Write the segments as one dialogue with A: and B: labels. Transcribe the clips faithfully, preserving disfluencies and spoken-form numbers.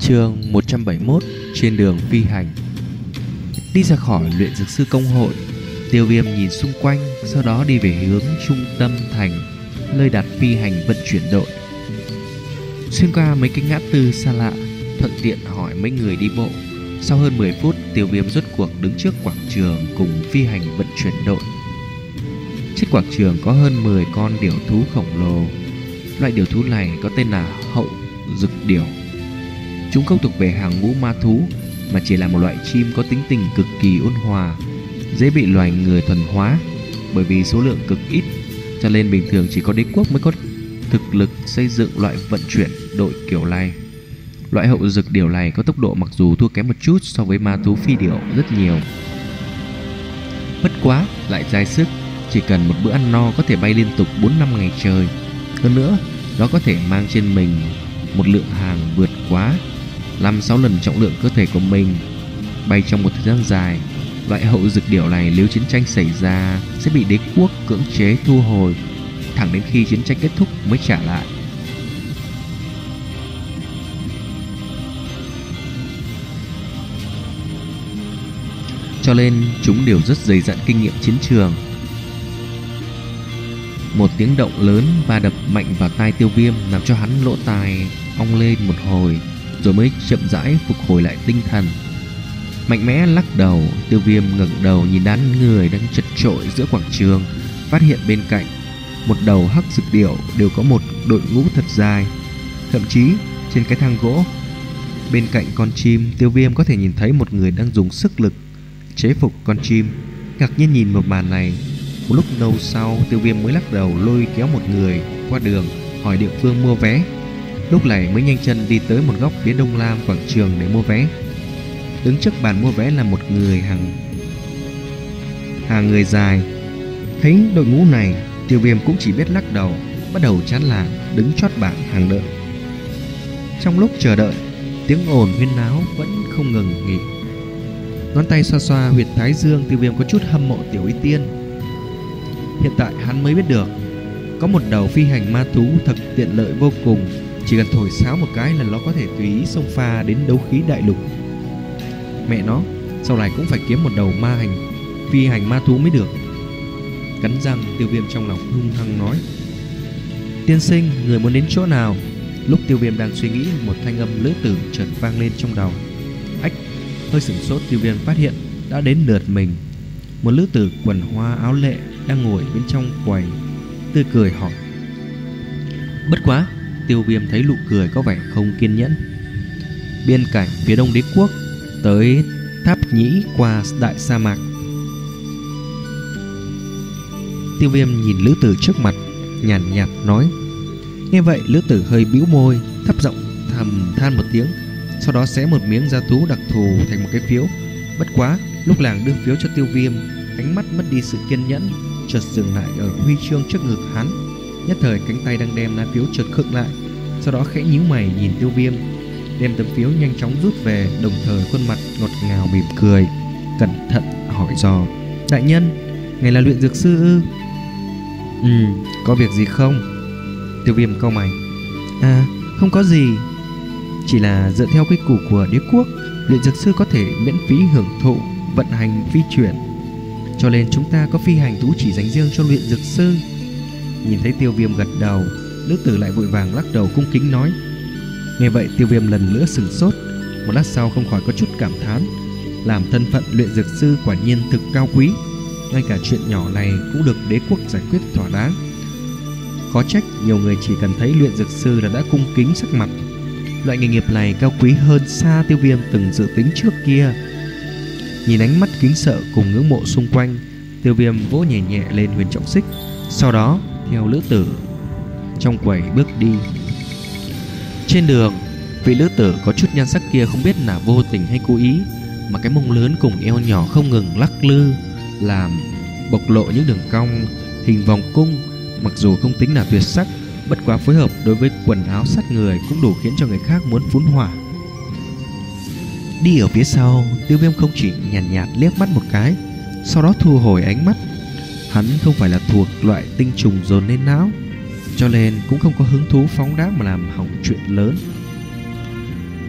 A: Chương một trăm bảy mươi mốt. Trên đường phi hành. Đi ra khỏi luyện dược sư công hội, Tiêu Viêm nhìn xung quanh, sau đó đi về hướng trung tâm thành, nơi đặt phi hành vận chuyển đội. Xuyên qua mấy cái ngã tư xa lạ, thuận tiện hỏi mấy người đi bộ. Sau hơn mười phút, Tiêu Viêm rốt cuộc đứng trước quảng trường cùng phi hành vận chuyển đội. Trên quảng trường có hơn mười con điểu thú khổng lồ. Loại điểu thú này có tên là hậu dực điểu. Chúng không thuộc về hàng ngũ ma thú, mà chỉ là một loại chim có tính tình cực kỳ ôn hòa, dễ bị loài người thuần hóa. Bởi vì số lượng cực ít, cho nên bình thường chỉ có đế quốc mới có thực lực xây dựng loại vận chuyển đội kiểu này. Loại hậu dực điểu này có tốc độ mặc dù thua kém một chút so với ma thú phi điểu rất nhiều, bất quá lại dai sức, chỉ cần một bữa ăn no có thể bay liên tục bốn năm ngày trời. Hơn nữa, nó có thể mang trên mình một lượng hàng vượt quá năm sáu lần trọng lượng cơ thể của mình, bay trong một thời gian dài. Loại hậu dực điểu này nếu chiến tranh xảy ra sẽ bị đế quốc cưỡng chế thu hồi, thẳng đến khi chiến tranh kết thúc mới trả lại. Cho nên chúng đều rất dày dặn kinh nghiệm chiến trường. Một tiếng động lớn và đập mạnh vào tai Tiêu Viêm làm cho hắn lỗ tai ong lên một hồi, rồi mới chậm rãi phục hồi lại tinh thần. Mạnh mẽ lắc đầu, Tiêu Viêm ngẩng đầu nhìn đám người đang chật chội giữa quảng trường, phát hiện bên cạnh một đầu hắc dực điểu đều có một đội ngũ thật dài. Thậm chí trên cái thang gỗ bên cạnh con chim, Tiêu Viêm có thể nhìn thấy một người đang dùng sức lực chế phục con chim. Ngạc nhiên nhìn một màn này, một lúc lâu sau, Tiêu Viêm mới lắc đầu lôi kéo một người qua đường hỏi địa phương mua vé. Lúc này mới nhanh chân đi tới một góc phía đông nam quảng trường để mua vé. Đứng trước bàn mua vé là một người hàng hàng người dài. Thấy đội ngũ này, Tiêu Viêm cũng chỉ biết lắc đầu, bắt đầu chán nản đứng chót bảng hàng đợi. Trong lúc chờ đợi, tiếng ồn huyên náo vẫn không ngừng nghỉ. Ngón tay xoa xoa huyệt thái dương, Tiêu Viêm có chút hâm mộ Tiểu Y Tiên. Hiện tại hắn mới biết được, có một đầu phi hành ma thú thật tiện lợi vô cùng, chỉ cần thổi sáo một cái là nó có thể tùy ý xông pha đến đấu khí đại lục. Mẹ nó, sau này cũng phải kiếm một đầu ma hành phi hành ma thú mới được. Cắn răng, Tiêu Viêm trong lòng hung hăng nói: Tiên sinh, người muốn đến chỗ nào? Lúc Tiêu Viêm đang suy nghĩ, một thanh âm lữ tử chợt vang lên trong đầu. Ách, hơi sửng sốt, Tiêu Viêm phát hiện đã đến lượt mình. Một lữ tử quần hoa áo lệ đang ngồi bên trong quầy, tươi cười hỏi. Bất quá, Tiêu Viêm thấy nụ cười có vẻ không kiên nhẫn. Biên cảnh phía đông đế quốc, tới Tháp Nhĩ qua đại sa mạc. Tiêu Viêm nhìn lữ tử trước mặt, nhàn nhạt, nhạt nói. Nghe vậy, lữ tử hơi bĩu môi, thấp giọng thầm than một tiếng, sau đó xé một miếng da thú đặc thù thành một cái phiếu. Bất quá, lúc nàng đưa phiếu cho Tiêu Viêm, ánh mắt mất đi sự kiên nhẫn, chợt dừng lại ở huy chương trước ngực hắn. Nhất thời cánh tay đang đem lá phiếu chợt khựng lại, sau đó khẽ nhíu mày nhìn Tiêu Viêm, đem tấm phiếu nhanh chóng rút về, đồng thời khuôn mặt ngọt ngào mỉm cười, cẩn thận hỏi dò. Đại nhân, ngài là luyện dược sư ư? Ừ, có việc gì không? Tiêu Viêm cau mày. À, không có gì, chỉ là dựa theo quy củ của đế quốc, luyện dược sư có thể miễn phí hưởng thụ vận hành phi chuyển, cho nên chúng ta có phi hành thú chỉ dành riêng cho luyện dược sư. Nhìn thấy Tiêu Viêm gật đầu, lữ tử lại vội vàng lắc đầu cung kính nói. Nghe vậy, Tiêu Viêm lần nữa sửng sốt, một lát sau không khỏi có chút cảm thán. Làm thân phận luyện dược sư quả nhiên thực cao quý, ngay cả chuyện nhỏ này cũng được đế quốc giải quyết thỏa đáng. Khó trách nhiều người chỉ cần thấy luyện dược sư là đã cung kính sắc mặt. Loại nghề nghiệp này cao quý hơn xa Tiêu Viêm từng dự tính trước kia. Nhìn ánh mắt kính sợ cùng ngưỡng mộ xung quanh, Tiêu Viêm vỗ nhẹ nhẹ lên huyền trọng xích, sau đó theo lữ tử trong quầy bước đi. Trên đường, vị lữ tử có chút nhan sắc kia không biết là vô tình hay cố ý, mà cái mông lớn cùng eo nhỏ không ngừng lắc lư, làm bộc lộ những đường cong hình vòng cung. Mặc dù không tính là tuyệt sắc, bất quá phối hợp đối với quần áo sát người cũng đủ khiến cho người khác muốn phun hỏa. Đi ở phía sau, Tiêu Viêm không chỉ nhàn nhạt, nhạt liếc mắt một cái, sau đó thu hồi ánh mắt. Hắn không phải là thuộc loại tinh trùng dồn lên não, cho nên cũng không có hứng thú phóng đãng mà làm hỏng chuyện lớn.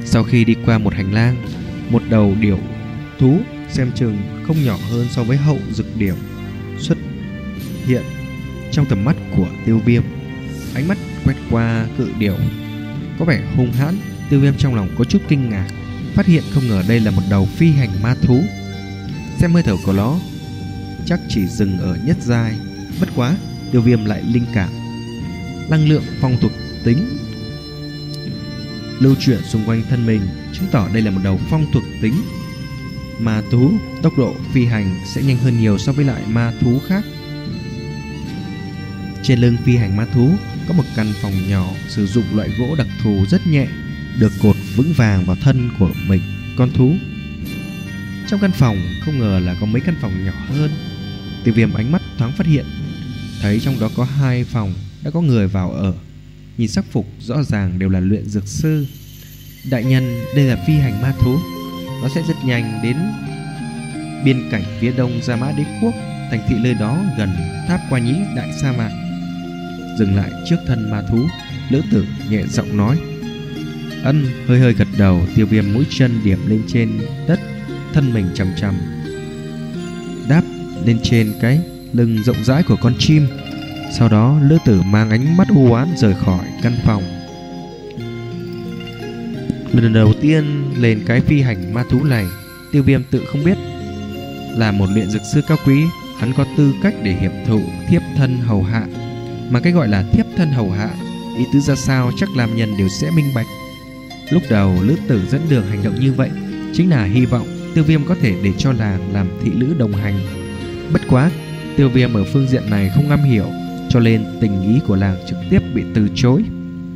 A: Sau khi đi qua một hành lang, một đầu điểu thú xem chừng không nhỏ hơn so với hậu dực điểu xuất hiện trong tầm mắt của Tiêu Viêm. Ánh mắt quét qua cự điểu có vẻ hung hãn. Tiêu Viêm trong lòng có chút kinh ngạc, phát hiện không ngờ đây là một đầu phi hành ma thú. Xem hơi thở của nó chắc chỉ dừng ở nhất giai. Bất quá Tiêu Viêm lại linh cảm năng lượng phong thuộc tính lưu chuyển xung quanh thân mình, chứng tỏ đây là một đầu phong thuộc tính ma thú. Tốc độ phi hành sẽ nhanh hơn nhiều so với lại ma thú khác. Trên lưng phi hành ma thú có một căn phòng nhỏ sử dụng loại gỗ đặc thù rất nhẹ, được cột vững vàng vào thân của mình con thú. Trong căn phòng không ngờ là có mấy căn phòng nhỏ hơn. Tiêu Viêm ánh mắt thoáng phát hiện, thấy trong đó có hai phòng đã có người vào ở. Nhìn sắc phục rõ ràng đều là luyện dược sư. Đại nhân, đây là phi hành ma thú, nó sẽ rất nhanh đến biên cảnh phía đông Gia Mã Đế Quốc, thành thị nơi đó gần tháp Qua Nhĩ đại sa mạc. Dừng lại trước thân ma thú, lữ tử nhẹ giọng nói. Ân hơi hơi gật đầu. Tiêu Viêm mũi chân điểm lên trên đất, thân mình chầm chầm đáp lên trên cái lưng rộng rãi của con chim. Sau đó lữ tử mang ánh mắt u oán rời khỏi căn phòng. Lần đầu tiên lên cái phi hành ma thú này, Tiêu Viêm tự không biết là một luyện dược sư cao quý, hắn có tư cách để hiệp thụ thiếp thân hầu hạ. Mà cái gọi là thiếp thân hầu hạ, ý tứ ra sao chắc làm nhân đều sẽ minh bạch. Lúc đầu lữ tử dẫn đường hành động như vậy chính là hy vọng Tiêu Viêm có thể để cho làng làm thị nữ đồng hành. Bất quá Tiêu Viêm ở phương diện này không am hiểu, cho nên tình ý của làng trực tiếp bị từ chối.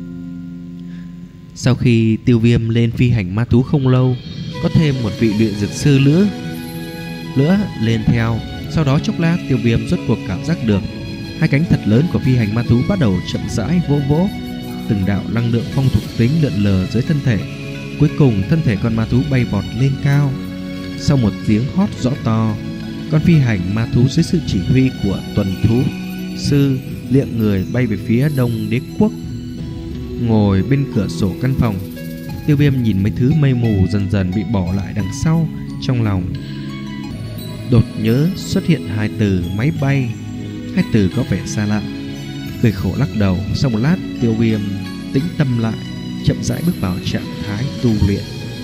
A: Sau khi Tiêu Viêm lên phi hành ma thú không lâu, có thêm một vị luyện dược sư nữa nữa lên theo. Sau đó chốc lát Tiêu Viêm rốt cuộc cảm giác được hai cánh thật lớn của phi hành ma thú bắt đầu chậm rãi vỗ vỗ, từng đạo năng lượng phong thuộc tính lượn lờ dưới thân thể. Cuối cùng thân thể con ma thú bay vọt lên cao. Sau một tiếng hót rõ to, con phi hành ma thú dưới sự chỉ huy của tuần thú sư liệng người bay về phía đông đế quốc. Ngồi bên cửa sổ căn phòng, Tiêu Viêm nhìn mấy thứ mây mù dần dần bị bỏ lại đằng sau, trong lòng đột nhớ xuất hiện hai từ máy bay. Hai từ có vẻ xa lạ, cười khổ lắc đầu. Sau một lát Tiêu Viêm tĩnh tâm lại, chậm rãi bước vào trạng thái tu luyện.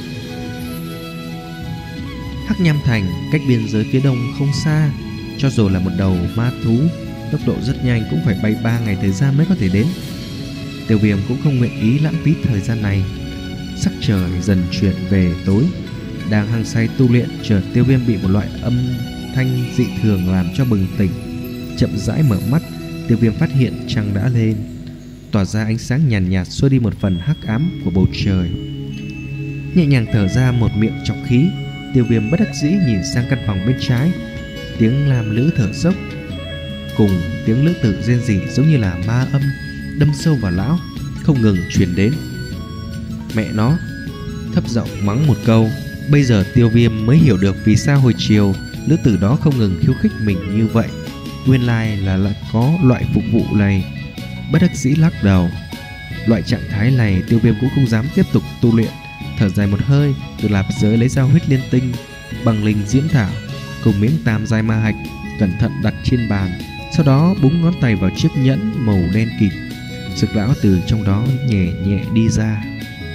A: Hắc Nham Thành cách biên giới phía đông không xa, cho dù là một đầu ma thú tốc độ rất nhanh cũng phải bay ba ngày thời gian mới có thể đến. Tiêu Viêm cũng không nguyện ý lãng phí thời gian này. Sắc trời dần chuyển về tối, đang hăng say tu luyện, chợt Tiêu Viêm bị một loại âm thanh dị thường làm cho bừng tỉnh. Chậm rãi mở mắt, Tiêu Viêm phát hiện trăng đã lên, tỏa ra ánh sáng nhàn nhạt, nhạt xua đi một phần hắc ám của bầu trời. Nhẹ nhàng thở ra một miệng trọc khí, Tiêu Viêm bất đắc dĩ nhìn sang căn phòng bên trái. Tiếng lam lữ thở dốc cùng tiếng lữ tử rên rỉ giống như là ma âm đâm sâu vào lão, không ngừng truyền đến. Mẹ nó, thấp giọng mắng một câu. Bây giờ Tiêu Viêm mới hiểu được vì sao hồi chiều lữ tử đó không ngừng khiêu khích mình như vậy. Nguyên lai là, là có loại phục vụ này. Bất đắc dĩ lắc đầu. Loại trạng thái này Tiêu Viêm cũng không dám tiếp tục tu luyện. Thở dài một hơi, từ lạp giới lấy ra huyết liên tinh, bằng linh diễm thảo cùng miếng tam giai ma hạch, cẩn thận đặt trên bàn. Sau đó búng ngón tay vào chiếc nhẫn màu đen kịt. Dược lão từ trong đó nhẹ nhẹ đi ra.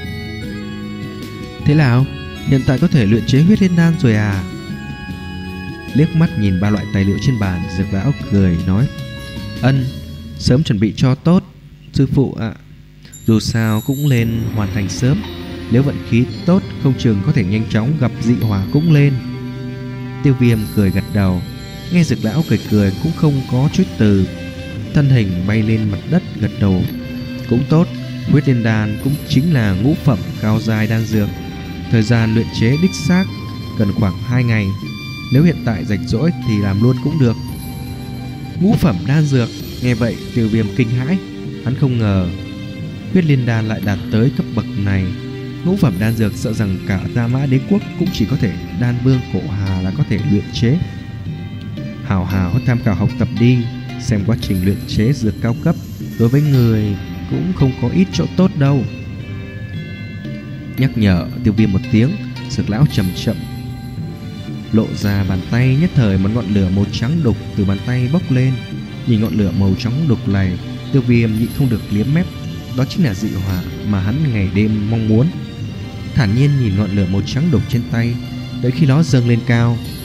A: Thế nào, hiện tại có thể luyện chế huyết liên đan rồi à? Liếc mắt nhìn ba loại tài liệu trên bàn, dược lão cười nói. Ân, sớm chuẩn bị cho tốt sư phụ ạ. À, dù sao cũng lên hoàn thành sớm. Nếu vận khí tốt không chừng có thể nhanh chóng gặp dị hỏa cũng lên. Tiêu Viêm cười gật đầu. Nghe dược lão cười cười cũng không có chút từ, thân hình bay lên mặt đất gật đầu. Cũng tốt, huyết liên đan cũng chính là ngũ phẩm cao giai đan dược. Thời gian luyện chế đích xác cần khoảng hai ngày. Nếu hiện tại rảnh rỗi thì làm luôn cũng được. Ngũ phẩm đan dược. Nghe vậy Tiêu Viêm kinh hãi. Hắn không ngờ huyết liên đan lại đạt tới cấp bậc này. Ngũ phẩm đan dược sợ rằng cả Gia Mã Đế Quốc cũng chỉ có thể đan vương cổ hà là có thể luyện chế. Hảo hảo tham khảo học tập đi, xem quá trình luyện chế dược cao cấp đối với người cũng không có ít chỗ tốt đâu. nhắc nhở Tiêu Viêm một tiếng. Dược lão chậm chậm lộ ra bàn tay, nhất thời một ngọn lửa màu trắng đục từ bàn tay bốc lên. Nhìn ngọn lửa màu trắng đục này, Tiêu Viêm nhịn không được liếm mép. Đó chính là dị hỏa mà hắn ngày đêm mong muốn. Thản nhiên nhìn ngọn lửa màu trắng đục trên tay, đợi khi nó dâng lên cao,